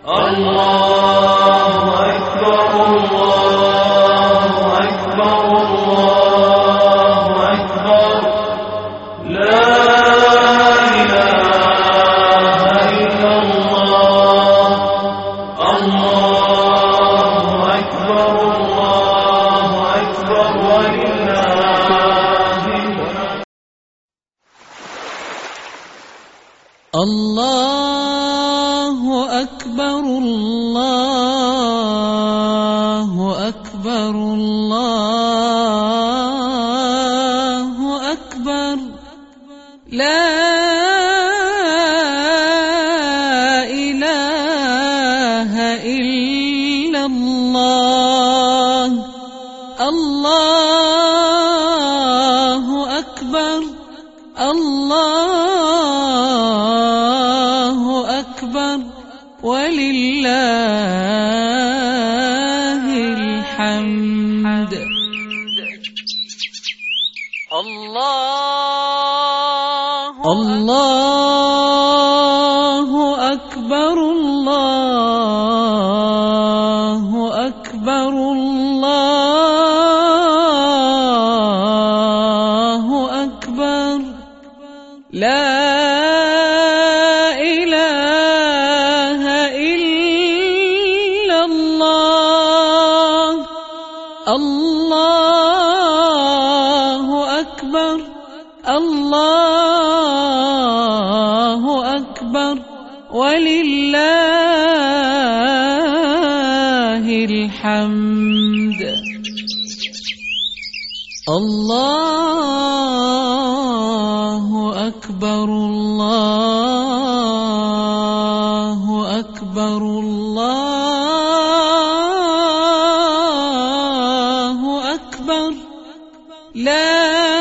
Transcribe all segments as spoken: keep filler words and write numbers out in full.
الله أكبر الله أكبر الله أكبر لا إله إلا الله الله أكبر الله أكبر ولله الله أكبر الله أكبر الله أكبر لا إله إلا الله الله أكبر الله أكبر ولله الحمد الله الله أكبر الله أكبر الله أكبر لا إله إلا الله الله أكبر الله أكبر ولله الحمد الله أكبر الله أكبر الله أكبر لا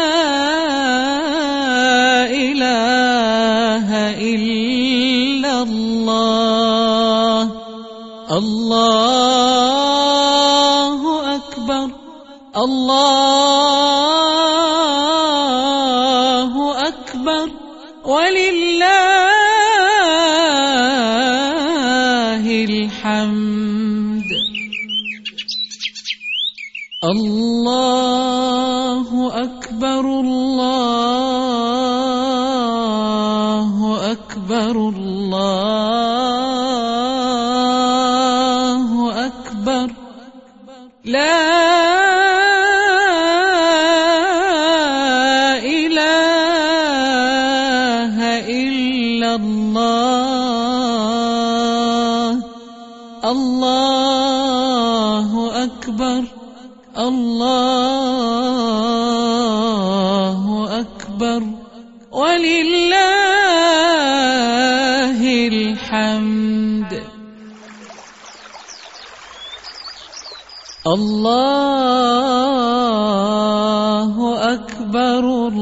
إله إلا الله الله أكبر الله أكبر ولله الحمد الله أكبر الله أكبر الله أكبر لا إله إلا الله الله أكبر الله أكبر ولله الحمد الله أكبر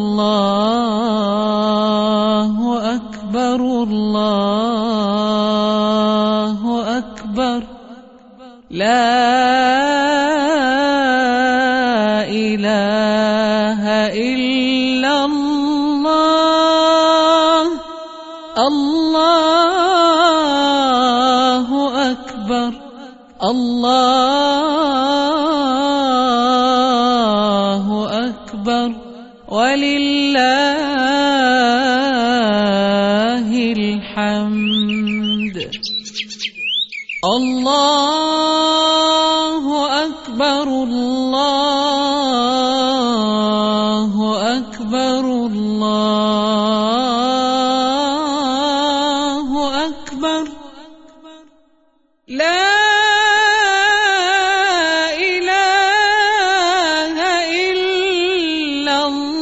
الله أكبر الله أكبر لا إله إلا الله الله أكبر الله أكبر ولله الحمد الله أكبر الله أكبر الله أكبر لا إله إلا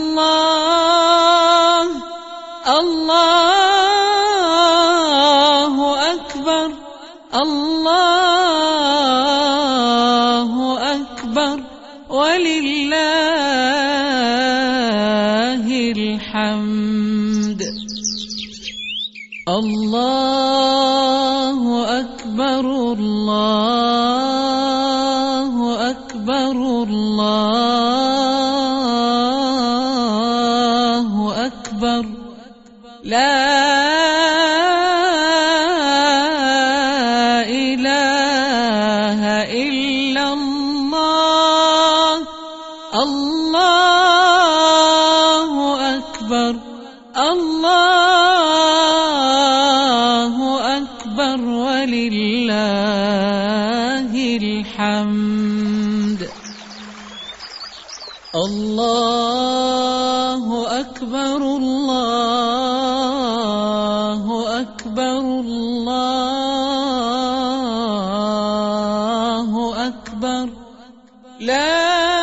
الله الله أكبر الله أكبر ولله الحمد الله أكبر الله أكبر ولله الحمد. الله أكبر الله أكبر الله أكبر لا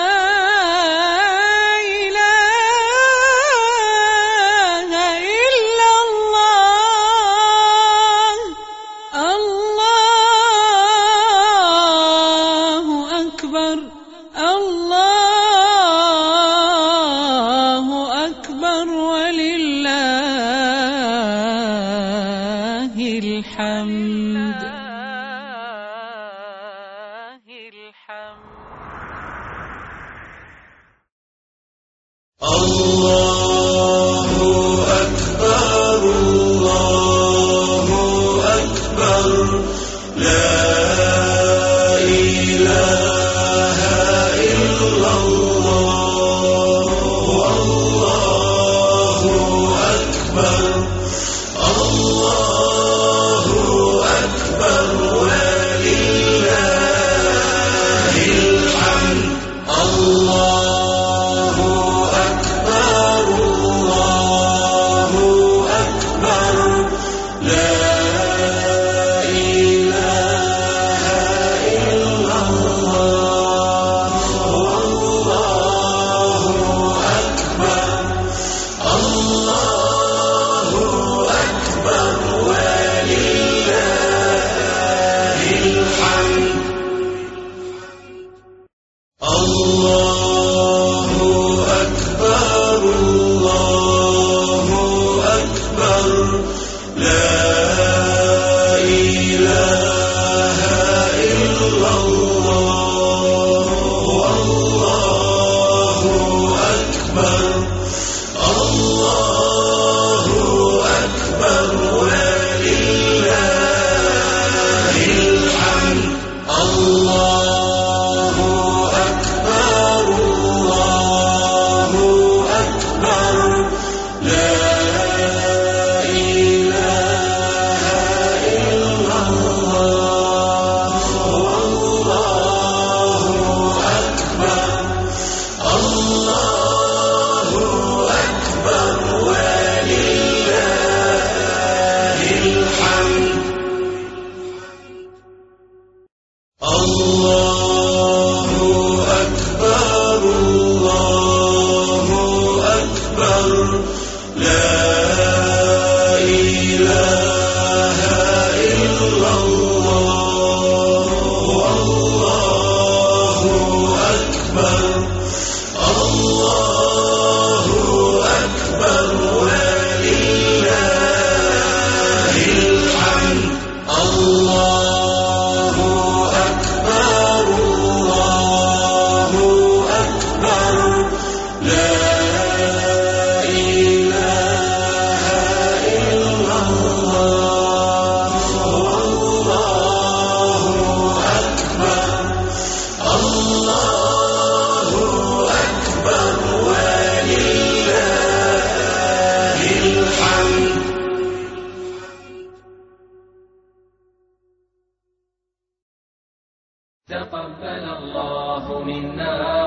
تقبل الله منا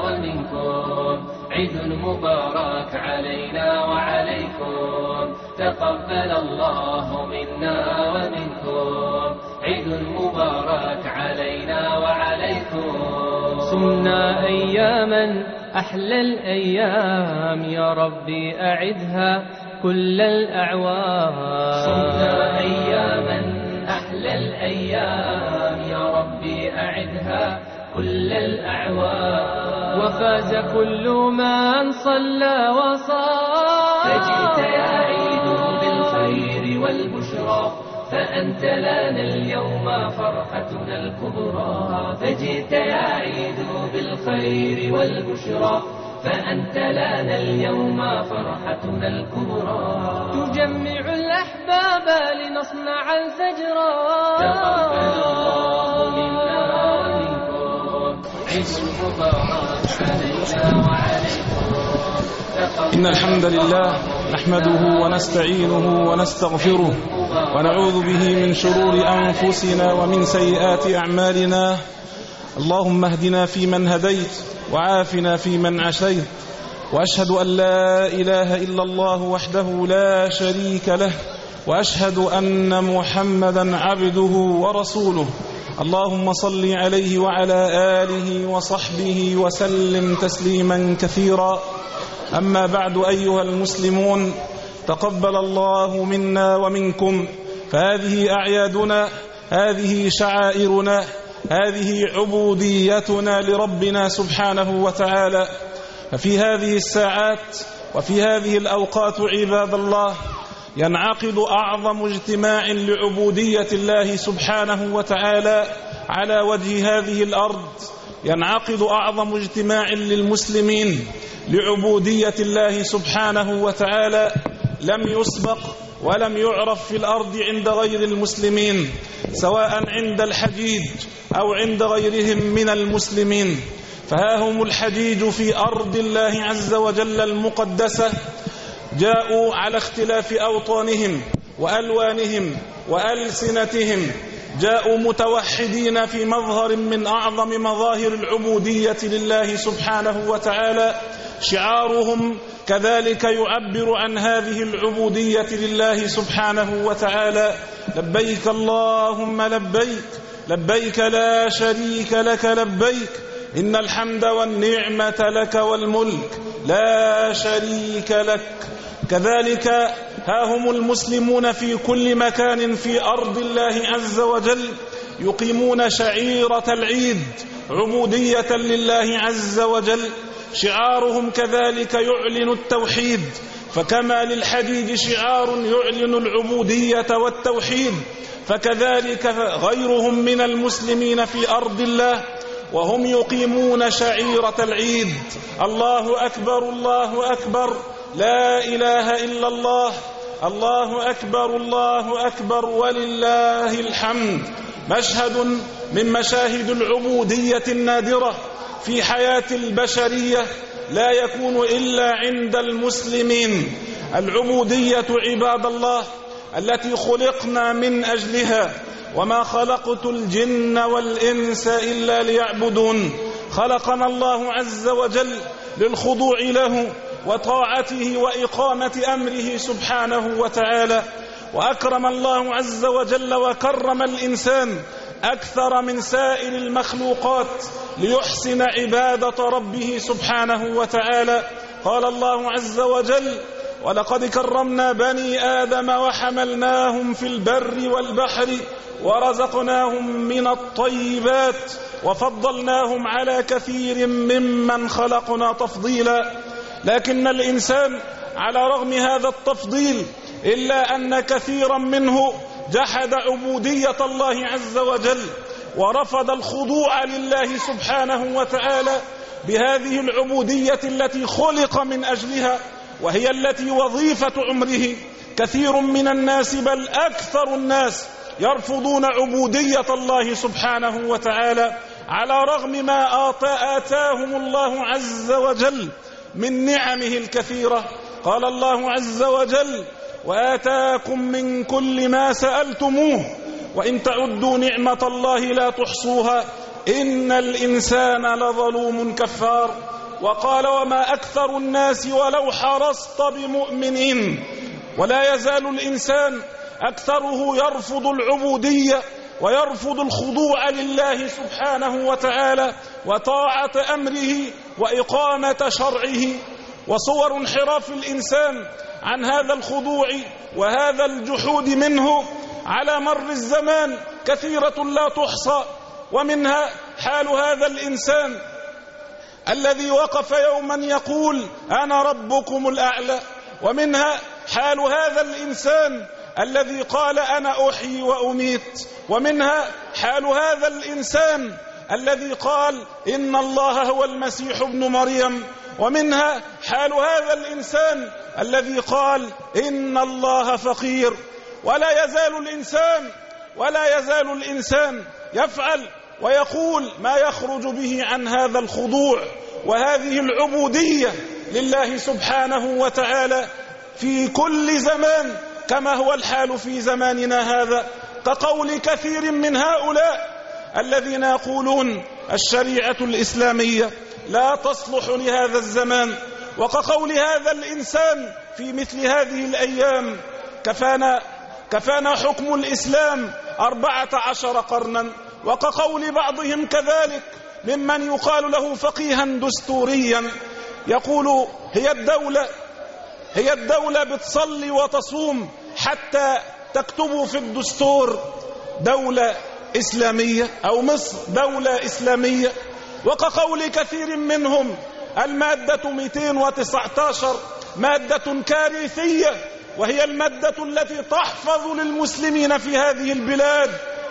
ومنكم عيد مبارك علينا وعليكم. تقبل الله منا ومنكم عيد مبارك علينا وعليكم. صمنا أياما أحلى الأيام يا ربي أعدها كل الأعوام. صمنا أياما أحلى الأيام يا ربي أعدها كل الأعوام. وفاز كل من صلى وصام. فجئت يا عيد بالخير والبشرى فأنت لنا اليوم فرحتنا الكبرى. فجئت يا عيد بالخير والبشرى فأنت لنا اليوم فرحتنا الكبرى. تجمع الأحباب لنصنع الفجرا. تقبل الله منا ومنكم عيد مبارك علينا وعليكم. إن الحمد لله نحمده ونستعينه ونستغفره ونعوذ به من شرور أنفسنا ومن سيئات أعمالنا. اللهم اهدنا فيمن هديت وعافنا فيمن عافيت، وأشهد أن لا إله إلا الله وحده لا شريك له، وأشهد أن محمدا عبده ورسوله. اللهم صل عليه وعلى آله وصحبه وسلم تسليما كثيرا. أما بعد، أيها المسلمون، تقبل الله منا ومنكم، فهذه أعيادنا، هذه شعائرنا، هذه عبوديتنا لربنا سبحانه وتعالى. ففي هذه الساعات وفي هذه الأوقات عباد الله ينعقد أعظم اجتماع لعبودية الله سبحانه وتعالى على وجه هذه الأرض، ينعقد أعظم اجتماع للمسلمين لعبودية الله سبحانه وتعالى لم يسبق ولم يعرف في الأرض عند غير المسلمين، سواء عند الحجيج أو عند غيرهم من المسلمين. فها هم الحجيج في أرض الله عز وجل المقدسة، جاءوا على اختلاف أوطانهم وألوانهم وألسنتهم، جاءوا متوحدين في مظهر من أعظم مظاهر العبودية لله سبحانه وتعالى. شعارهم كذلك يعبر عن هذه العبودية لله سبحانه وتعالى: لبيك اللهم لبيك، لبيك لا شريك لك لبيك، إن الحمد والنعمة لك والملك لا شريك لك. كذلك ها هم المسلمون في كل مكان في أرض الله عز وجل يقيمون شعيرة العيد عبودية لله عز وجل. شعارهم كذلك يعلن التوحيد، فكما للحجيج شعار يعلن العبودية والتوحيد، فكذلك غيرهم من المسلمين في أرض الله وهم يقيمون شعيرة العيد. الله أكبر، الله أكبر، لا إله إلا الله، الله أكبر، الله أكبر، ولله الحمد. مشهد من مشاهد العبودية النادرة في حياة البشرية لا يكون إلا عند المسلمين. العبودية عباد الله التي خلقنا من أجلها، وما خلقت الجن والإنس إلا ليعبدون. خلقنا الله عز وجل للخضوع له وطاعته وإقامة أمره سبحانه وتعالى، وأكرم الله عز وجل وكرم الإنسان أكثر من سائر المخلوقات ليحسن عبادة ربه سبحانه وتعالى. قال الله عز وجل: ولقد كرمنا بني آدم وحملناهم في البر والبحر ورزقناهم من الطيبات وفضلناهم على كثير ممن خلقنا تفضيلا. لكن الإنسان على رغم هذا التفضيل إلا أن كثيرا منه جحد عبودية الله عز وجل ورفض الخضوع لله سبحانه وتعالى بهذه العبودية التي خلق من أجلها، وهي التي وظيفة عمره. كثير من الناس بل أكثر الناس يرفضون عبودية الله سبحانه وتعالى على رغم ما آتاهم الله عز وجل من نعمه الكثيرة. قال الله عز وجل: وآتاكم من كل ما سألتموه وإن تعدوا نعمة الله لا تحصوها إن الإنسان لظلوم كفار. وقال: وما أكثر الناس ولو حرصت بمؤمنين. ولا يزال الإنسان أكثره يرفض العبودية ويرفض الخضوع لله سبحانه وتعالى وطاعة أمره وإقامة شرعه. وصور انحراف الإنسان عن هذا الخضوع وهذا الجحود منه على مر الزمان كثيرة لا تحصى، ومنها حال هذا الإنسان الذي وقف يوما يقول: أنا ربكم الأعلى، ومنها حال هذا الإنسان الذي قال: أنا أحيي وأميت، ومنها حال هذا الإنسان الذي قال: إن الله هو المسيح ابن مريم، ومنها حال هذا الإنسان الذي قال: إن الله فقير. ولا يزال الإنسان ولا يزال الإنسان يفعل ويقول ما يخرج به عن هذا الخضوع وهذه العبودية لله سبحانه وتعالى في كل زمان كما هو الحال في زماننا هذا، كقول كثير من هؤلاء الذين يقولون الشريعة الإسلامية لا تصلح لهذا الزمان، وكقول هذا الإنسان في مثل هذه الأيام كفانا, كفانا حكم الإسلام أربعة عشر قرنا، وكقول بعضهم كذلك ممن يقال له فقيها دستوريا يقول هي الدولة هي الدولة بتصلي وتصوم حتى تكتبوا في الدستور دولة إسلامية أو مصر دولة إسلامية. وكقول كثير منهم المادة مئتين وتسعة عشر مادة كارثية، وهي المادة التي تحفظ للمسلمين في هذه البلاد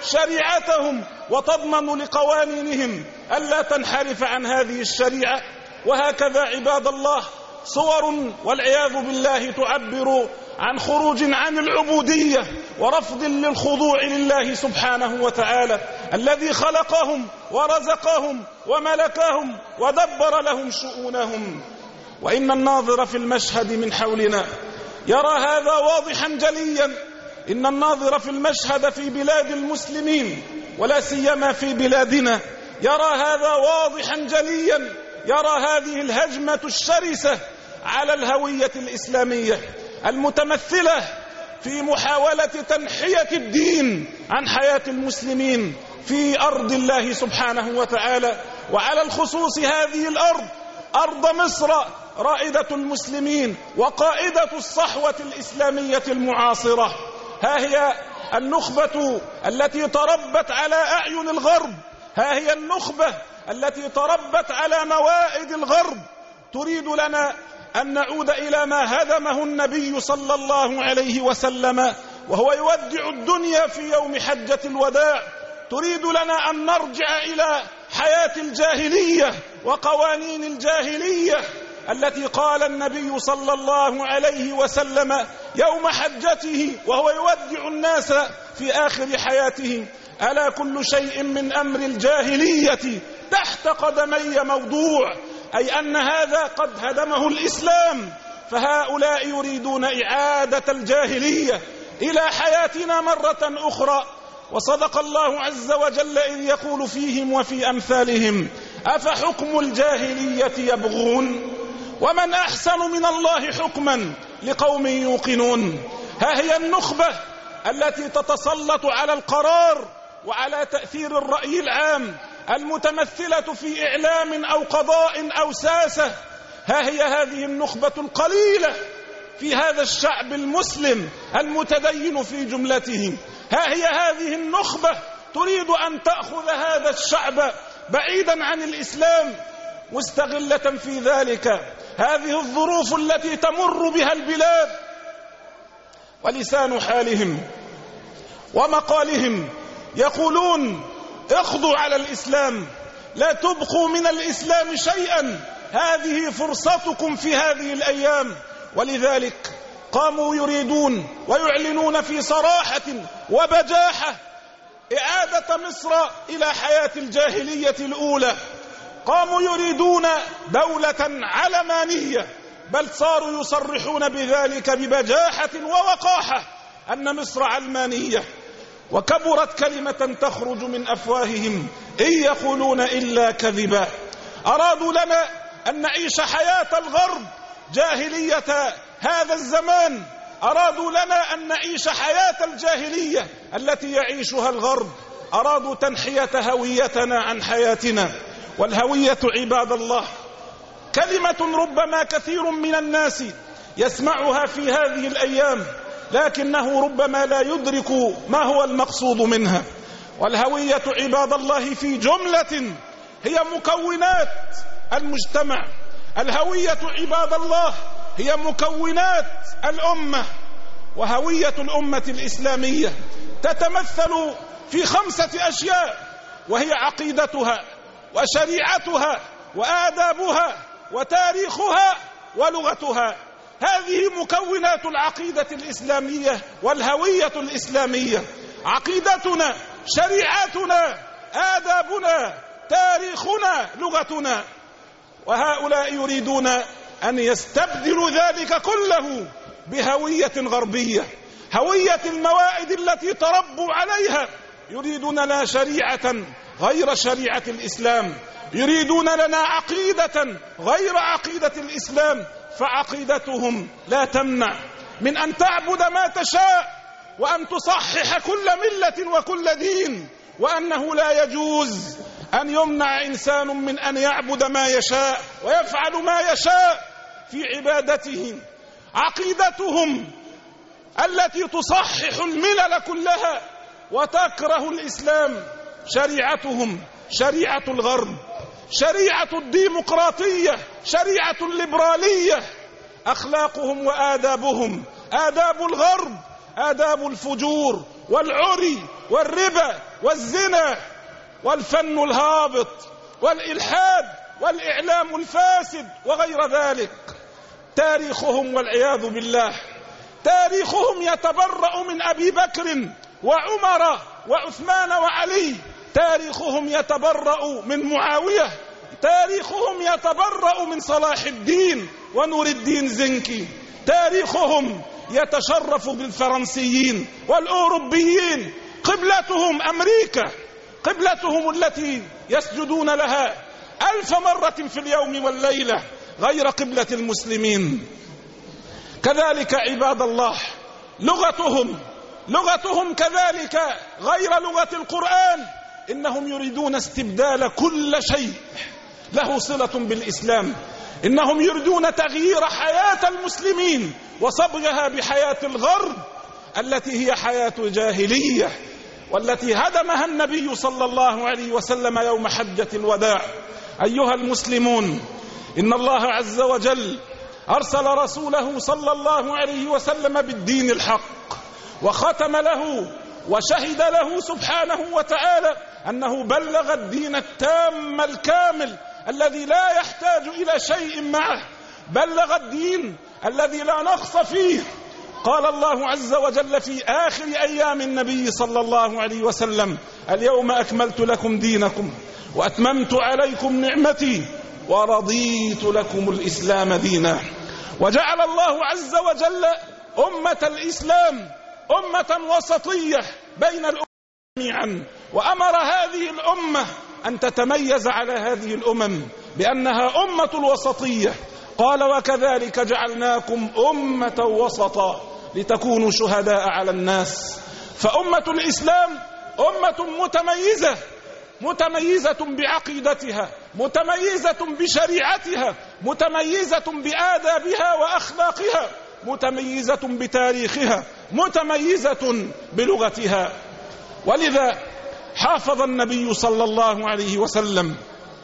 شريعتهم وتضمن لقوانينهم ألا تنحرف عن هذه الشريعة. وهكذا عباد الله صور والعياذ بالله تعبر عن خروج عن العبودية ورفض للخضوع لله سبحانه وتعالى الذي خلقهم ورزقهم وملكهم ودبر لهم شؤونهم. وإن الناظر في المشهد من حولنا يرى هذا واضحا جليا. إن الناظر في المشهد في بلاد المسلمين ولا سيما في بلادنا يرى هذا واضحا جليا، يرى هذه الهجمة الشرسة على الهوية الإسلامية المتمثلة في محاولة تنحية الدين عن حياة المسلمين في أرض الله سبحانه وتعالى، وعلى الخصوص هذه الأرض أرض مصر رائدة المسلمين وقائدة الصحوة الإسلامية المعاصرة. ها هي النخبة التي تربت على أعين الغرب، ها هي النخبة التي تربت على موائد الغرب، تريد لنا أن نعود إلى ما هدمه النبي صلى الله عليه وسلم وهو يودع الدنيا في يوم حجة الوداع. تريد لنا أن نرجع إلى حياة الجاهلية وقوانين الجاهلية التي قال النبي صلى الله عليه وسلم يوم حجته وهو يودع الناس في آخر حياته: ألا كل شيء من أمر الجاهلية تحت قدمي موضوع، أي أن هذا قد هدمه الإسلام، فهؤلاء يريدون إعادة الجاهلية إلى حياتنا مرة أخرى. وصدق الله عز وجل إذ يقول فيهم وفي أمثالهم: أفحكم الجاهلية يبغون ومن أحسن من الله حكما لقوم يوقنون. ها هي النخبة التي تتسلط على القرار وعلى تأثير الرأي العام المتمثلة في إعلام أو قضاء أو ساسة. ها هي هذه النخبة القليلة في هذا الشعب المسلم المتدين في جملته. ها هي هذه النخبة تريد أن تأخذ هذا الشعب بعيدا عن الإسلام، مستغلة في ذلك هذه الظروف التي تمر بها البلاد. ولسان حالهم ومقالهم يقولون: اخضوا على الإسلام، لا تبقوا من الإسلام شيئا، هذه فرصتكم في هذه الأيام. ولذلك قاموا يريدون ويعلنون في صراحة وبجاحة إعادة مصر إلى حياة الجاهلية الأولى. قاموا يريدون دولة علمانية، بل صاروا يصرحون بذلك ببجاحة ووقاحة أن مصر علمانية، وكبرت كلمة تخرج من أفواههم إن يقولون إلا كذبا. أرادوا لنا أن نعيش حياة الغرب جاهلية هذا الزمان، أرادوا لنا أن نعيش حياة الجاهلية التي يعيشها الغرب، أرادوا تنحية هويتنا عن حياتنا. والهوية عباد الله كلمة ربما كثير من الناس يسمعها في هذه الأيام، لكنه ربما لا يدرك ما هو المقصود منها. والهوية عباد الله في جملة هي مكونات المجتمع. الهوية عباد الله هي مكونات الأمة. وهوية الأمة الإسلامية تتمثل في خمسة أشياء، وهي عقيدتها وشريعتها وآدابها وتاريخها ولغتها. هذه مكونات العقيدة الإسلامية والهوية الإسلامية: عقيدتنا، شريعتنا، آدابنا، تاريخنا، لغتنا. وهؤلاء يريدون أن يستبدلوا ذلك كله بهوية غربية، هوية الموائد التي تربوا عليها. يريدون لنا شريعة غير شريعة الإسلام، يريدون لنا عقيدة غير عقيدة الإسلام، فعقيدتهم لا تمنع من أن تعبد ما تشاء وأن تصحح كل ملة وكل دين، وأنه لا يجوز أن يمنع إنسان من أن يعبد ما يشاء ويفعل ما يشاء في عبادته. عقيدتهم التي تصحح الملل كلها وتكره الإسلام شريعتهم شريعة الغرب، شريعة الديمقراطية، شريعة الليبرالية. أخلاقهم وآدابهم آداب الغرب، آداب الفجور والعري والربا والزنا والفن الهابط والإلحاد والإعلام الفاسد وغير ذلك. تاريخهم والعياذ بالله تاريخهم يتبرأ من أبي بكر وعمر وعثمان وعلي، تاريخهم يتبرأ من معاوية، تاريخهم يتبرأ من صلاح الدين ونور الدين زنكي، تاريخهم يتشرف بالفرنسيين والأوروبيين. قبلتهم أمريكا، قبلتهم التي يسجدون لها ألف مرة في اليوم والليلة، غير قبلة المسلمين. كذلك عباد الله لغتهم لغتهم كذلك غير لغة القرآن. إنهم يريدون استبدال كل شيء له صلة بالإسلام، إنهم يريدون تغيير حياة المسلمين وصبغها بحياة الغرب التي هي حياة جاهلية، والتي هدمها النبي صلى الله عليه وسلم يوم حجة الوداع. أيها المسلمون، إن الله عز وجل أرسل رسوله صلى الله عليه وسلم بالدين الحق، وختم له وشهد له سبحانه وتعالى أنه بلغ الدين التام الكامل الذي لا يحتاج إلى شيء معه، بلغ الدين الذي لا نقص فيه. قال الله عز وجل في آخر أيام النبي صلى الله عليه وسلم: اليوم أكملت لكم دينكم وأتممت عليكم نعمتي ورضيت لكم الإسلام دينا. وجعل الله عز وجل أمة الإسلام أمة وسطية بين الأمم جميعا، وأمر هذه الأمة أن تتميز على هذه الأمم بأنها أمة الوسطية. قال: وكذلك جعلناكم أمة وسطا لتكونوا شهداء على الناس. فأمة الإسلام أمة متميزة، متميزة بعقيدتها، متميزة بشريعتها، متميزة بآدابها وأخلاقها، متميزة بتاريخها، متميزة بلغتها. ولذا حافظ النبي صلى الله عليه وسلم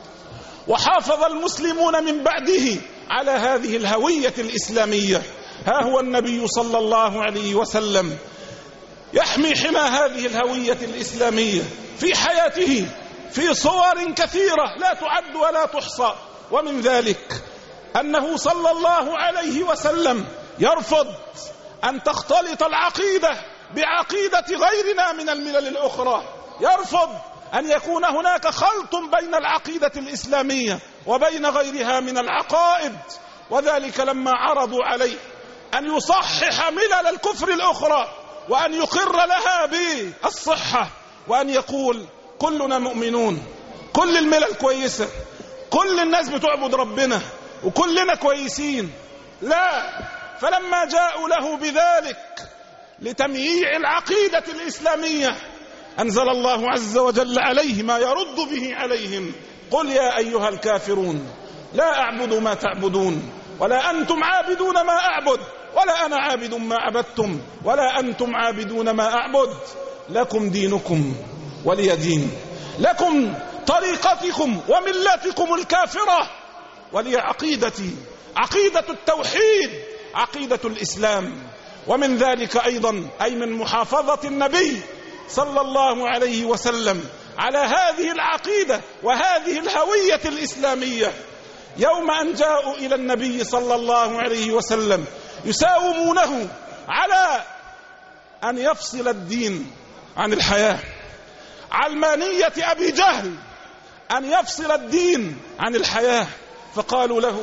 وحافظ المسلمون من بعده على هذه الهوية الإسلامية. ها هو النبي صلى الله عليه وسلم يحمي حمى هذه الهوية الإسلامية في حياته في صور كثيرة لا تعد ولا تحصى. ومن ذلك أنه صلى الله عليه وسلم يرفض أن تختلط العقيدة بعقيدة غيرنا من الملل الأخرى، يرفض أن يكون هناك خلط بين العقيدة الإسلامية وبين غيرها من العقائد. وذلك لما عرضوا عليه أن يصحح ملل الكفر الأخرى وأن يقر لها بالصحة، وأن يقول: كلنا مؤمنون، كل الملل كويسة، كل الناس بتعبد ربنا وكلنا كويسين. لا، فلما جاءوا له بذلك لتمييع العقيدة الإسلامية أنزل الله عز وجل عليه ما يرد به عليهم: قل يا أيها الكافرون لا أعبد ما تعبدون ولا أنتم عابدون ما أعبد ولا أنا عابد ما عبدتم ولا أنتم عابدون ما أعبد، لكم دينكم ولي دين، لكم طريقتكم وملتكم الكافرة ولي عقيدتي، عقيدة التوحيد، عقيدة الإسلام. ومن ذلك أيضا أي من محافظة النبي صلى الله عليه وسلم على هذه العقيدة وهذه الهوية الإسلامية، يوم أن جاءوا إلى النبي صلى الله عليه وسلم يساومونه على أن يفصل الدين عن الحياة، علمانية أبي جهل أن يفصل الدين عن الحياة. فقالوا له: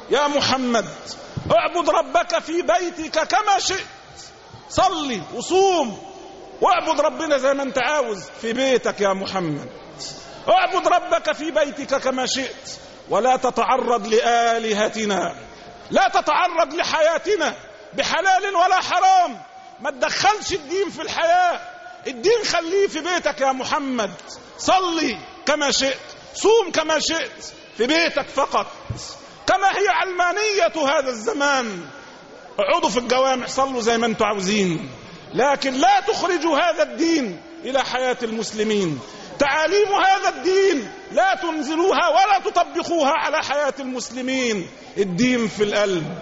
يا محمد اعبد ربك في بيتك كما شئت، صلي وصوم واعبد ربنا زي ما انت عاوز في بيتك يا محمد. اعبد ربك في بيتك كما شئت، ولا تتعرض لآلهتنا، لا تتعرض لحياتنا بحلال ولا حرام. ما تدخلش الدين في الحياة، الدين خليه في بيتك يا محمد. صلي كما شئت، صوم كما شئت في بيتك فقط، كما هي علمانية هذا الزمان. اقعدوا في الجوامع صلوا زي ما انتم عاوزين، لكن لا تخرجوا هذا الدين إلى حياة المسلمين. تعاليم هذا الدين لا تنزلوها ولا تطبقوها على حياة المسلمين. الدين في القلب.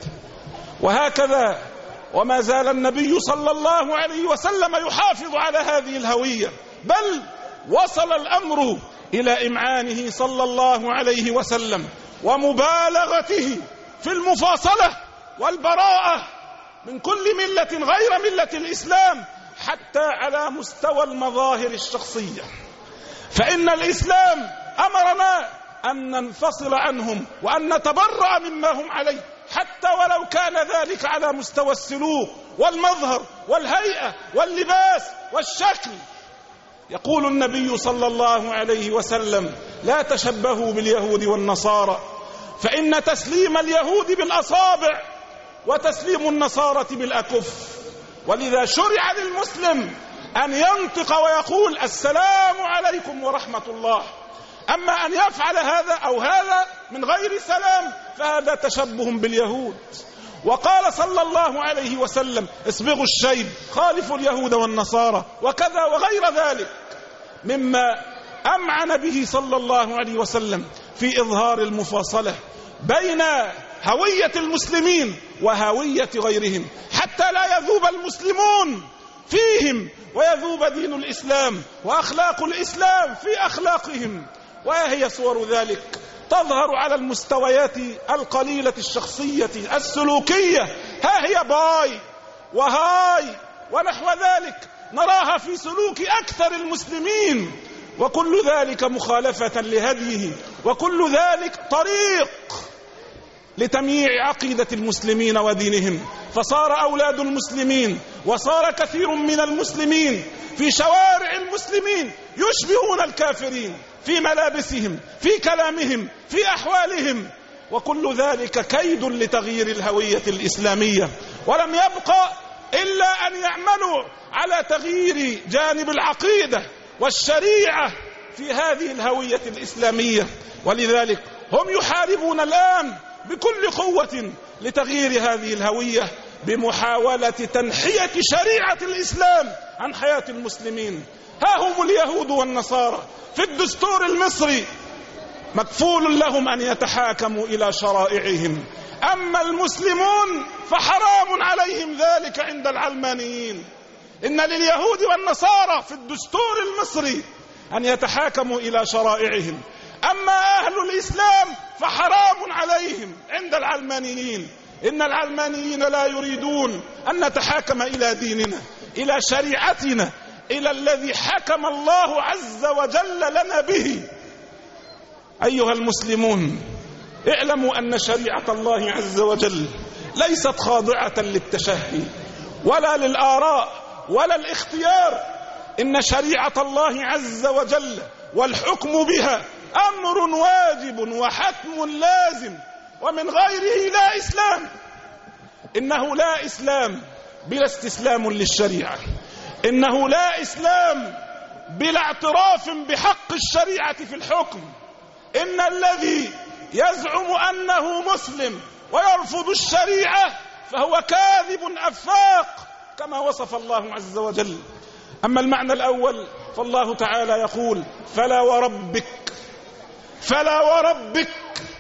وهكذا وما زال النبي صلى الله عليه وسلم يحافظ على هذه الهوية، بل وصل الأمر إلى إمعانه صلى الله عليه وسلم ومبالغته في المفاصلة والبراءة من كل ملة غير ملة الإسلام، حتى على مستوى المظاهر الشخصية. فإن الإسلام أمرنا أن ننفصل عنهم وأن نتبرأ مما هم عليه، حتى ولو كان ذلك على مستوى السلوك والمظهر والهيئة واللباس والشكل. يقول النبي صلى الله عليه وسلم: لا تشبهوا باليهود والنصارى، فإن تسليم اليهود بالأصابع وتسليم النصارى بالأكف. ولذا شرع للمسلم أن ينطق ويقول السلام عليكم ورحمة الله. أما أن يفعل هذا أو هذا من غير سلام فهذا تشبه باليهود. وقال صلى الله عليه وسلم: اصبغوا الشيب، خالفوا اليهود والنصارى، وكذا وغير ذلك مما أمعن به صلى الله عليه وسلم في إظهار المفاصلة بين هوية المسلمين وهوية غيرهم، حتى لا يذوب المسلمون فيهم ويذوب دين الإسلام وأخلاق الإسلام في أخلاقهم. وهي صور ذلك تظهر على المستويات القليلة الشخصية السلوكية، ها هي باي وهاي ونحو ذلك نراها في سلوك أكثر المسلمين، وكل ذلك مخالفة لهديه، وكل ذلك طريق لتمييع عقيدة المسلمين ودينهم. فصار أولاد المسلمين وصار كثير من المسلمين في شوارع المسلمين يشبهون الكافرين في ملابسهم، في كلامهم، في أحوالهم، وكل ذلك كيد لتغيير الهوية الإسلامية. ولم يبقى إلا أن يعملوا على تغيير جانب العقيدة والشريعة في هذه الهوية الإسلامية. ولذلك هم يحاربون الآن بكل قوة لتغيير هذه الهوية بمحاولة تنحية شريعة الإسلام عن حياة المسلمين. ها هم اليهود والنصارى في الدستور المصري مكفول لهم أن يتحاكموا إلى شرائعهم، أما المسلمون فحرام عليهم ذلك عند العلمانيين. إن لليهود والنصارى في الدستور المصري أن يتحاكموا إلى شرائعهم، أما أهل الإسلام فحرام عليهم عند العلمانيين. إن العلمانيين لا يريدون أن نتحاكم إلى ديننا، إلى شريعتنا، إلى الذي حكم الله عز وجل لنا به. أيها المسلمون، اعلموا أن شريعة الله عز وجل ليست خاضعة للتشهي ولا للآراء ولا الاختيار. إن شريعة الله عز وجل والحكم بها أمر واجب وحتم لازم، ومن غيره لا إسلام. إنه لا إسلام بلا استسلام للشريعة، إنه لا إسلام بلا اعتراف بحق الشريعة في الحكم. إن الذي يزعم أنه مسلم ويرفض الشريعة فهو كاذب أفاق كما وصف الله عز وجل. أما المعنى الأول فالله تعالى يقول: فلا وربك فلا وربك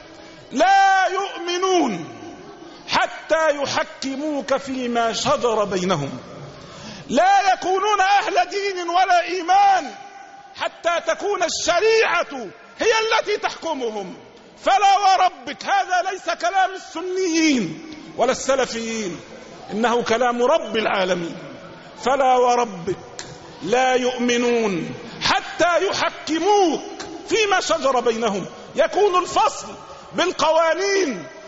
لا يؤمنون حتى يحكموك فيما شجر بينهم. لا يكونون أهل دين ولا إيمان حتى تكون الشريعة هي التي تحكمهم. فلا وربك، هذا ليس كلام السنيين ولا السلفيين، إنه كلام رب العالمين. فلا وربك لا يؤمنون حتى يحكموك فيما شجر بينهم. يكون الفصل بالقوانين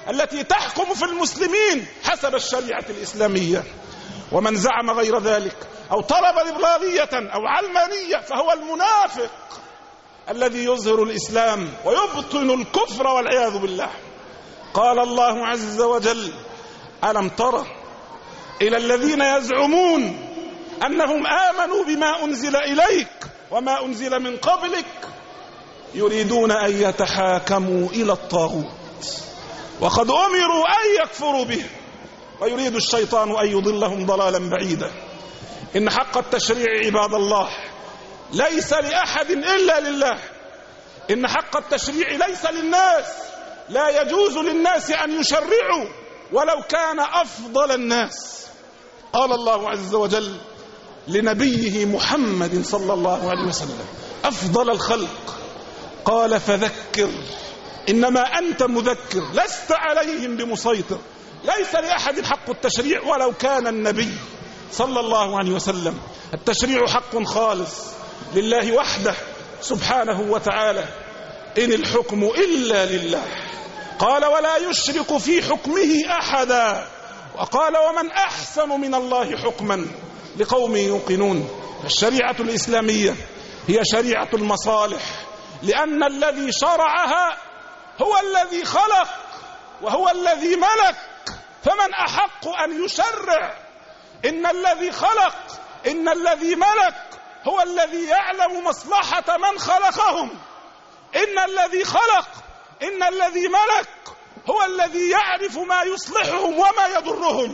التي تحكم في المسلمين حسب الشريعة الإسلامية. ومن زعم غير ذلك أو طلب ليبرالية أو علمانية فهو المنافق الذي يظهر الإسلام ويبطن الكفر والعياذ بالله. قال الله عز وجل: ألم تر إلى الذين يزعمون أنهم آمنوا بما أنزل إليك وما أنزل من قبلك يريدون أن يتحاكموا إلى الطاغوت وقد أمروا أن يكفروا به ويريد الشيطان أن يضلهم ضلالا بعيدا. إن حق التشريع عباد الله ليس لأحد إلا لله. إن حق التشريع ليس للناس، لا يجوز للناس أن يشرعوا ولو كان أفضل الناس. قال الله عز وجل لنبيه محمد صلى الله عليه وسلم أفضل الخلق، قال: فذكر إنما أنت مذكر لست عليهم بمسيطر. ليس لأحد حق التشريع ولو كان النبي صلى الله عليه وسلم. التشريع حق خالص لله وحده سبحانه وتعالى، إن الحكم إلا لله. قال: ولا يشرك في حكمه أحدا. وقال: ومن أحسن من الله حكما لقوم يوقنون. الشريعة الإسلامية هي شريعة المصالح، لأن الذي شرعها هو الذي خلق وهو الذي ملك، فمن أحق أن يشرع؟ إن الذي خلق إن الذي ملك هو الذي يعلم مصلحة من خلقهم. إن الذي خلق إن الذي ملك هو الذي يعرف ما يصلحهم وما يضرهم.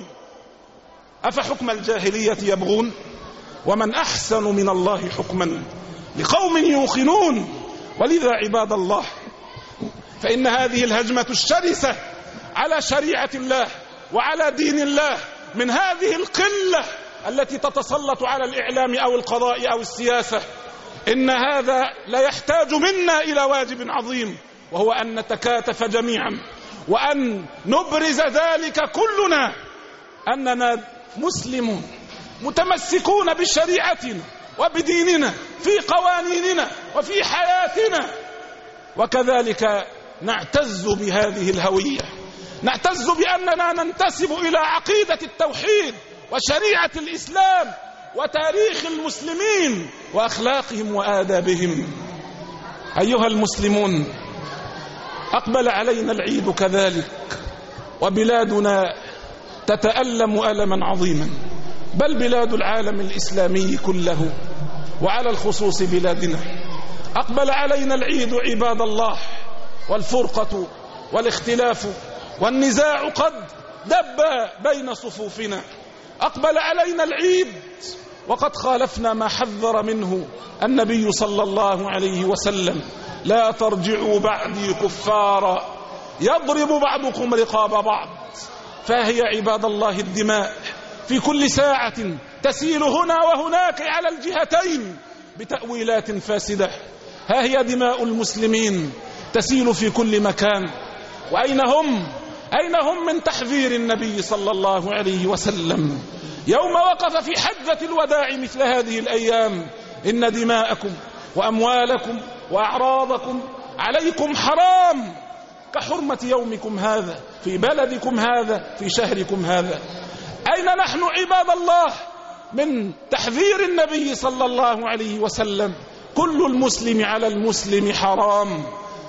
أفحكم الجاهلية يبغون ومن أحسن من الله حكما لقوم يوقنون. ولذا عباد الله، فإن هذه الهجمة الشرسة على شريعة الله وعلى دين الله من هذه القلة التي تتسلط على الإعلام أو القضاء أو السياسة، إن هذا لا يحتاج منا إلى واجب عظيم، وهو أن نتكاتف جميعا وأن نبرز ذلك كلنا، أننا مسلمون متمسكون بشريعتنا وبديننا في قوانيننا وفي حياتنا، وكذلك نعتز بهذه الهوية، نعتز بأننا ننتسب إلى عقيدة التوحيد وشريعة الإسلام وتاريخ المسلمين وأخلاقهم وآدابهم. أيها المسلمون، أقبل علينا العيد كذلك، وبلادنا تتألم ألما عظيما، بل بلاد العالم الإسلامي كله، وعلى الخصوص بلادنا. أقبل علينا العيد عباد الله، والفرقة والاختلاف والنزاع قد دب بين صفوفنا. أقبل علينا العيد وقد خالفنا ما حذر منه النبي صلى الله عليه وسلم: لا ترجعوا بعدي كفارا يضرب بعضكم رقاب بعض. فهي عباد الله الدماء في كل ساعة تسيل هنا وهناك على الجهتين بتأويلات فاسدة. ها هي دماء المسلمين تسيل في كل مكان. وأين هم؟ أين هم من تحذير النبي صلى الله عليه وسلم يوم وقف في حجة الوداع مثل هذه الأيام: إن دماءكم وأموالكم وأعراضكم عليكم حرام كحرمة يومكم هذا في بلدكم هذا في شهركم هذا. أين نحن عباد الله من تحذير النبي صلى الله عليه وسلم؟ كل المسلم على المسلم حرام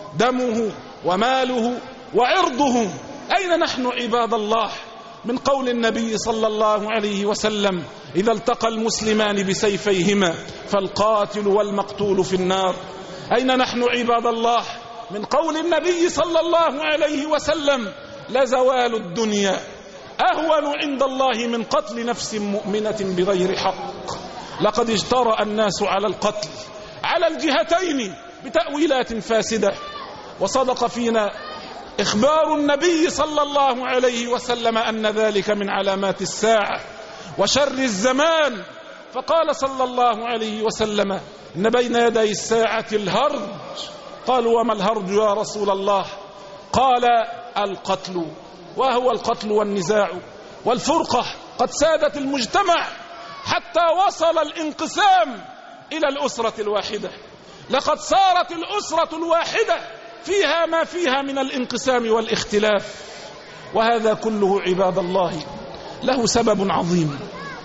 دمه وماله وعرضه. أين نحن عباد الله من قول النبي صلى الله عليه وسلم: إذا التقى المسلمان بسيفيهما فالقاتل والمقتول في النار؟ أين نحن عباد الله من قول النبي صلى الله عليه وسلم: لزوال الدنيا أهون عند الله من قتل نفس مؤمنة بغير حق؟ لقد اجترأ الناس على القتل على الجهتين بتأويلات فاسدة، وصدق فينا إخبار النبي صلى الله عليه وسلم أن ذلك من علامات الساعة وشر الزمان. فقال صلى الله عليه وسلم: إن بين يدي الساعة الهرج. قالوا: وما الهرج يا رسول الله؟ قال: القتل. وهو القتل والنزاع والفرقة قد سادت المجتمع حتى وصل الانقسام إلى الأسرة الواحدة. لقد صارت الأسرة الواحدة فيها ما فيها من الانقسام والاختلاف. وهذا كله عباد الله له سبب عظيم،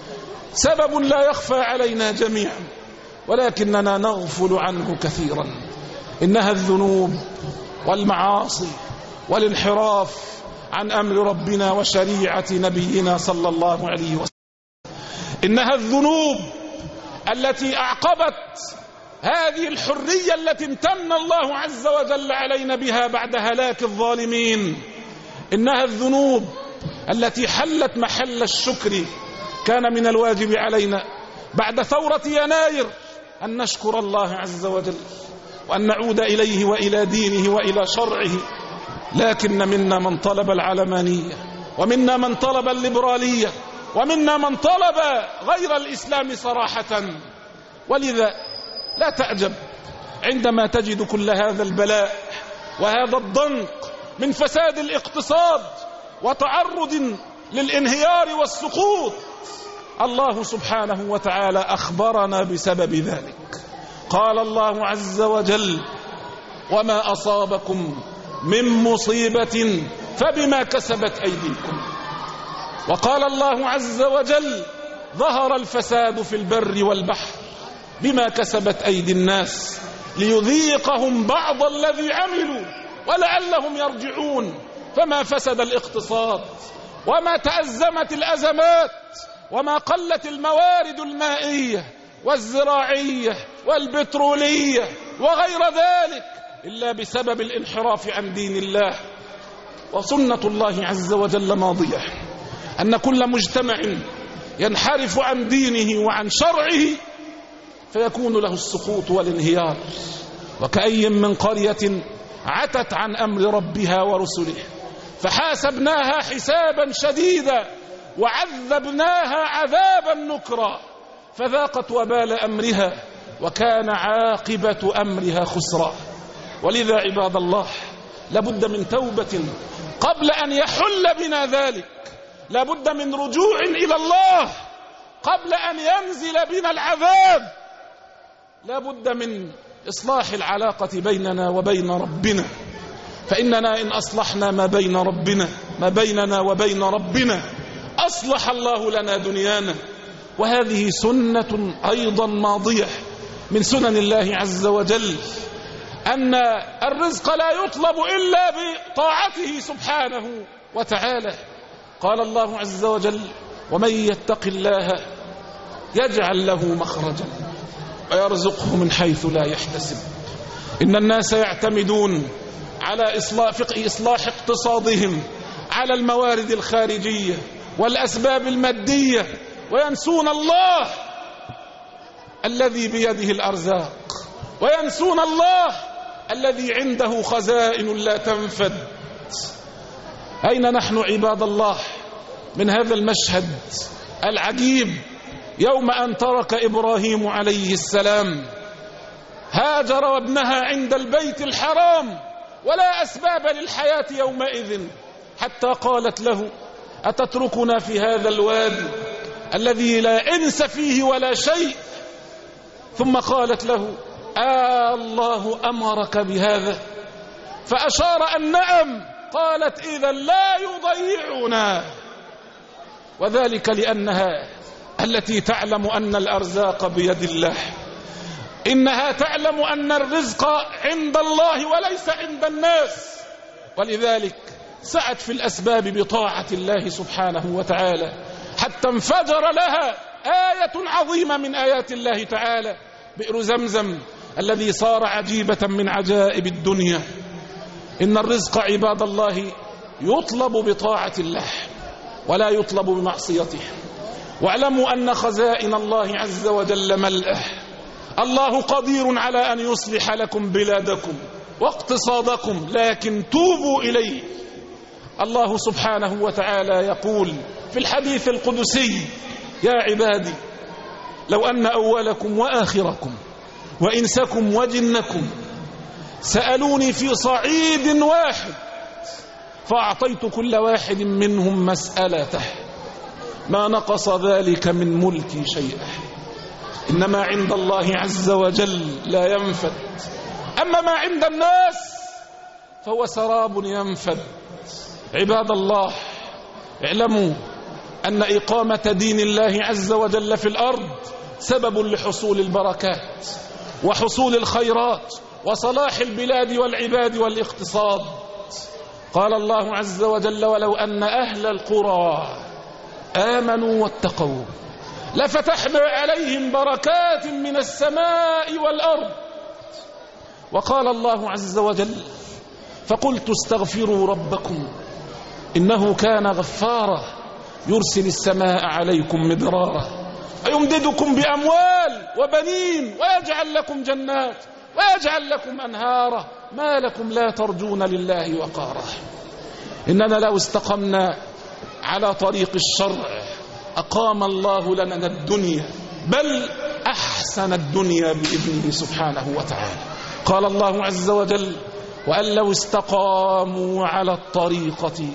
سبب لا يخفى علينا جميعا ولكننا نغفل عنه كثيرا. إنها الذنوب والمعاصي والانحراف عن أمر ربنا وشريعة نبينا صلى الله عليه وسلم. إنها الذنوب التي أعقبت هذه الحرية التي امتن الله عز وجل علينا بها بعد هلاك الظالمين. إنها الذنوب التي حلت محل الشكر. كان من الواجب علينا بعد ثورة يناير أن نشكر الله عز وجل وأن نعود إليه وإلى دينه وإلى شرعه، لكن منا من طلب العلمانية، ومنا من طلب الليبرالية، ومنا من طلب غير الإسلام صراحة. ولذا لا تعجب عندما تجد كل هذا البلاء وهذا الضنك من فساد الاقتصاد وتعرض للانهيار والسقوط. الله سبحانه وتعالى أخبرنا بسبب ذلك. قال الله عز وجل: وما أصابكم من مصيبة فبما كسبت أيديكم. وقال الله عز وجل: ظهر الفساد في البر والبحر بما كسبت أيدي الناس ليذيقهم بعض الذي عملوا ولعلهم يرجعون. فما فسد الاقتصاد وما تأزمت الأزمات وما قلت الموارد المائية والزراعية والبترولية وغير ذلك إلا بسبب الانحراف عن دين الله. وسنة الله عز وجل ماضية أن كل مجتمع ينحرف عن دينه وعن شرعه فيكون له السقوط والانهيار. وكأي من قرية عتت عن أمر ربها ورسله فحاسبناها حسابا شديدا وعذبناها عذابا نكرا فذاقت وبال أمرها وكان عاقبة أمرها خسرا. ولذا عباد الله لابد من توبة قبل أن يحل بنا ذلك، لابد من رجوع إلى الله قبل أن ينزل بنا العذاب، لابد من إصلاح العلاقة بيننا وبين ربنا، فإننا إن أصلحنا ما بين ربنا ما بيننا وبين ربنا أصلح الله لنا دنيانا. وهذه سنة أيضا ماضية من سنن الله عز وجل، أن الرزق لا يطلب إلا بطاعته سبحانه وتعالى. قال الله عز وجل: ومن يتق الله يجعل له مخرجا ويرزقه من حيث لا يحتسب. إن الناس يعتمدون على إصلاح, فقه إصلاح اقتصادهم على الموارد الخارجية والأسباب المادية وينسون الله الذي بيده الأرزاق، وينسون الله الذي عنده خزائن لا تنفد. أين نحن عباد الله من هذا المشهد العجيب يوم أن ترك إبراهيم عليه السلام هاجر وابنها عند البيت الحرام ولا أسباب للحياة يومئذ، حتى قالت له: أتتركنا في هذا الوادي الذي لا إنس فيه ولا شيء؟ ثم قالت له: آه الله أمرك بهذا؟ فأشار أن نعم. قالت: إذا لا يضيعنا. وذلك لأنها التي تعلم أن الأرزاق بيد الله، إنها تعلم أن الرزق عند الله وليس عند الناس، ولذلك سعت في الأسباب بطاعة الله سبحانه وتعالى حتى انفجر لها آية عظيمة من آيات الله تعالى، بئر زمزم الذي صار عجيبة من عجائب الدنيا. إن الرزق عباد الله يطلب بطاعة الله ولا يطلب بمعصيته. واعلموا أن خزائن الله عز وجل ملأه. الله قدير على أن يصلح لكم بلادكم واقتصادكم، لكن توبوا إليه. الله سبحانه وتعالى يقول في الحديث القدسي: يا عبادي لو أن أولكم وآخركم وإنسكم وجنكم سألوني في صعيد واحد فأعطيت كل واحد منهم مسألته ما نقص ذلك من ملكي شيئا. إنما عند الله عز وجل لا ينفد، أما ما عند الناس فهو سراب ينفد. عباد الله، اعلموا أن إقامة دين الله عز وجل في الأرض سبب لحصول البركات وحصول الخيرات وصلاح البلاد والعباد والاقتصاد. قال الله عز وجل: ولو أن أهل القرى آمنوا واتقوا لفتحنا عليهم بركات من السماء والأرض. وقال الله عز وجل: فقلت استغفروا ربكم إنه كان غفارا يرسل السماء عليكم مدرارا ويمددكم بأموال وبنين ويجعل لكم جنات ويجعل لكم أنهارا ما لكم لا ترجون لله وقارا. إننا لو استقمنا على طريق الشرع أقام الله لنا الدنيا، بل أحسن الدنيا بإذنه سبحانه وتعالى. قال الله عز وجل: وأن لو استقاموا على الطريقة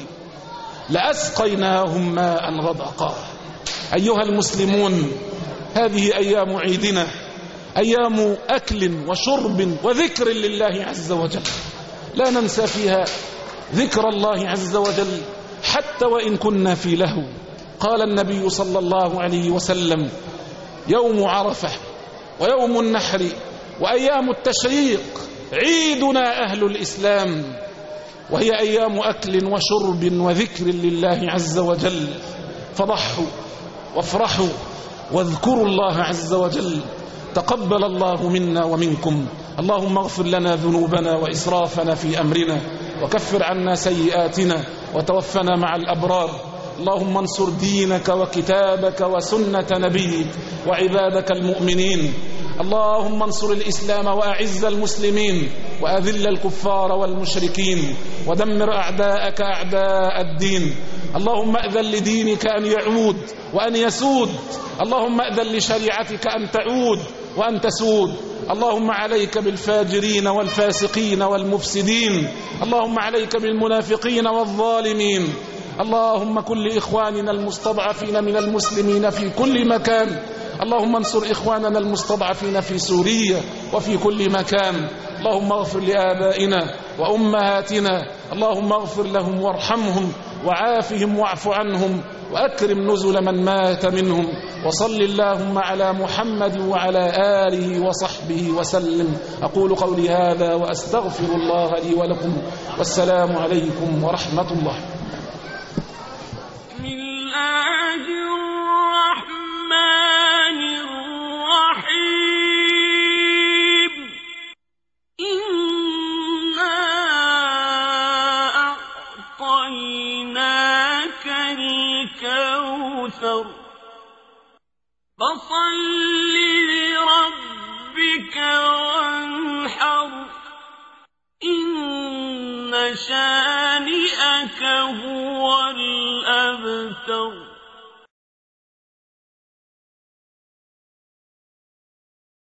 لأسقيناهم ماء غدقا. أيها المسلمون، هذه أيام عيدنا، أيام أكل وشرب وذكر لله عز وجل، لا ننسى فيها ذكر الله عز وجل حتى وإن كنا في لهو. قال النبي صلى الله عليه وسلم: يوم عرفة ويوم النحر وأيام التشريق عيدنا أهل الإسلام، وهي أيام أكل وشرب وذكر لله عز وجل، فضحوا وافرحوا واذكروا الله عز وجل. تقبل الله منا ومنكم. اللهم اغفر لنا ذنوبنا وإسرافنا في أمرنا وكفر عنا سيئاتنا وتوفنا مع الأبرار. اللهم انصر دينك وكتابك وسنة نبيك وعبادك المؤمنين. اللهم انصر الإسلام وأعز المسلمين وأذل الكفار والمشركين ودمر أعداءك أعداء الدين. اللهم أذن لدينك أن يعود وأن يسود. اللهم أذن لشريعتك أن تعود وأن تسود. اللهم عليك بالفاجرين والفاسقين والمفسدين. اللهم عليك بالمنافقين والظالمين. اللهم كن لإخواننا المستضعفين من المسلمين في كل مكان. اللهم انصر إخواننا المستضعفين في سوريا وفي كل مكان. اللهم اغفر لآبائنا وأمهاتنا. اللهم اغفر لهم وارحمهم وعافهم واعف عنهم وأكرم نزل من مات منهم. وصل اللهم على محمد وعلى آله وصحبه وسلم. أقول قولي هذا وأستغفر الله لي ولكم، والسلام عليكم ورحمة الله. بسم الله الرحمن الرحيم. إنا أعطيناك الكوثر فصل لربك وانحر إن شانئك هو الأبتر.